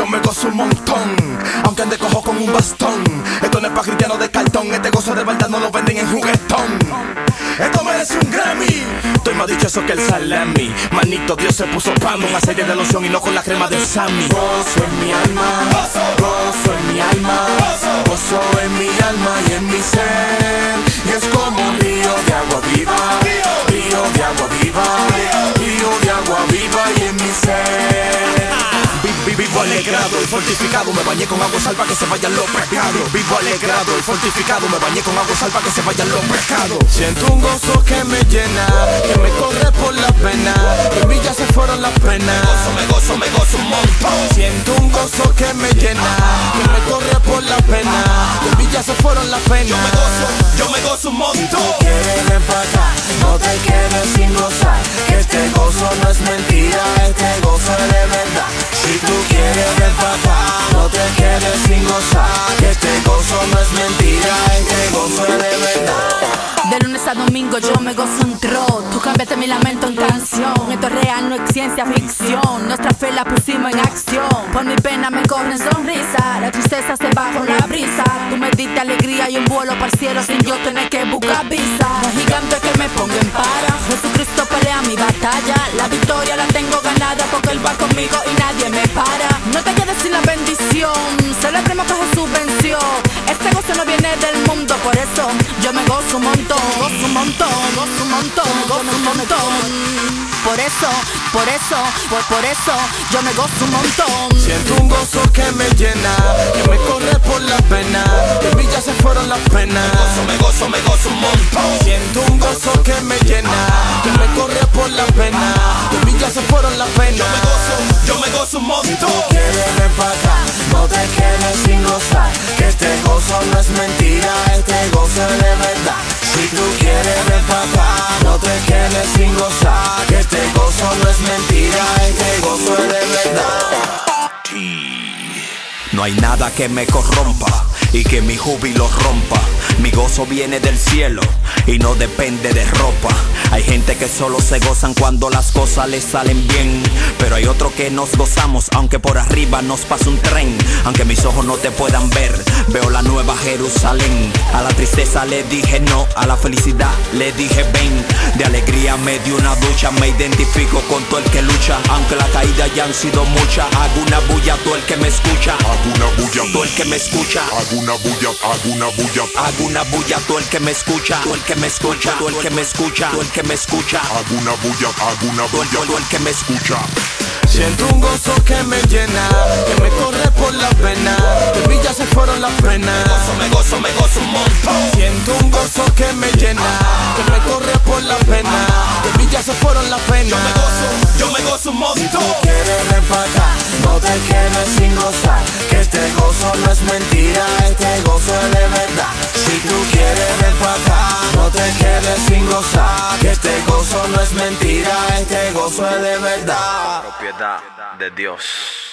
me gozo un montón, aunque ande cojo con un bastón. Esto no es pa' cristiano de cartón, este gozo de verdad no lo venden en juguetón. Esto merece un Grammy. Estoy más dichoso que el salami. Manito, Dios se puso pan, un aceite de loción y no con la crema del Sammy. Gozo en mi alma, gozo en mi alma, gozo en mi alma y en mi ser. Y es como un río de agua viva, río de agua viva, río de agua viva y en mi ser. Vivo alegrado y fortificado, me bañé con agua salva que se vayan los pecados. Vivo alegrado y fortificado, me bañé con agua salva que se vayan los pecados. Siento un gozo que me llena, que me corre por las venas, que en mí ya se fueron las penas. Me gozo un montón. Siento un gozo que me llena, que me corre por las venas, que en mí ya se fueron las penas. Yo me gozo un montón. Si tú quieres ven pa' acá, no te quedes sin gozar, que este gozo no es mentira, este gozo es de verdad. Si tú quieres ven pa' acá, no te quedes sin gozar, que este gozo no es mentira, este gozo es de verdad. De lunes a domingo yo me gozo un tro. Tú cambiaste mi lamento en canción. Esto es real, no es ciencia ficción. Nuestra fe la pusimos en acción. Por mi pena me corren sonrisa, la tristeza se va con la brisa. Tú me diste alegría y un vuelo para el cielo sin yo tener que buscar visa. No gigante que me ponga en para, Jesucristo pelea mi batalla. La victoria la tengo ganada porque Él va conmigo y nadie me para. No te quedes sin la bendición, celebremos que Jesús venció. Este gozo no viene del mundo, por eso yo me gozo un montón. Gozo un montón, gozo un montón, gozo un montón. Por eso, yo me gozo un montón. Siento un gozo que me llena, que me corre por las venas, que en mí ya se fueron las penas. Me gozo un montón. Siento un gozo que me llena, que me corre por las venas, que en mí ya se fueron las penas. Yo me gozo un montón. Si tú quieres ven pa' acá, no te quedes sin gozar, que este gozo no es mentira, este gozo es de verdad. Si tú quieres ven pa' acá, no te quedes sin gozar, que este gozo no es mentira, este gozo es de verdad. No hay nada que me corrompa y que mi júbilo rompa. Mi gozo viene del cielo y no depende de ropa. Hay gente que solo se gozan cuando las cosas les salen bien, pero hay otros que nos gozamos aunque por arriba nos pase un tren. Aunque mis ojos no te puedan ver, veo la nueva Jerusalén. A la tristeza le dije no, a la felicidad le dije ven. De alegría me di una ducha, me identifico con todo el que lucha. Aunque las caídas ya han sido muchas, hago una bulla a todo el que me escucha. Hago una bulla, todo el que me escucha. hago una bulla, hago una bulla. Hago una bulla a todo el que me escucha. Todo el que me escucha, todo el que me escucha, todo el que me escucha. Hago una bulla, hago una bulla. Todo el que me escucha. Siento un gozo que me llena, que me corre por las venas, que en mí ya se fueron las penas. Me gozo un montón. Siento un gozo que me llena, que me corre por las venas, que en mí ya se fueron las penas. Yo me gozo un montón. Si tú quieres ven pa' acá, no te quedes sin gozar, que este gozo no es mentira, este gozo es de verdad. Si tú quieres ven pa' acá, no te quedes sin gozar, que este gozo no es mentira, este gozo es de verdad. Propiedad de Dios.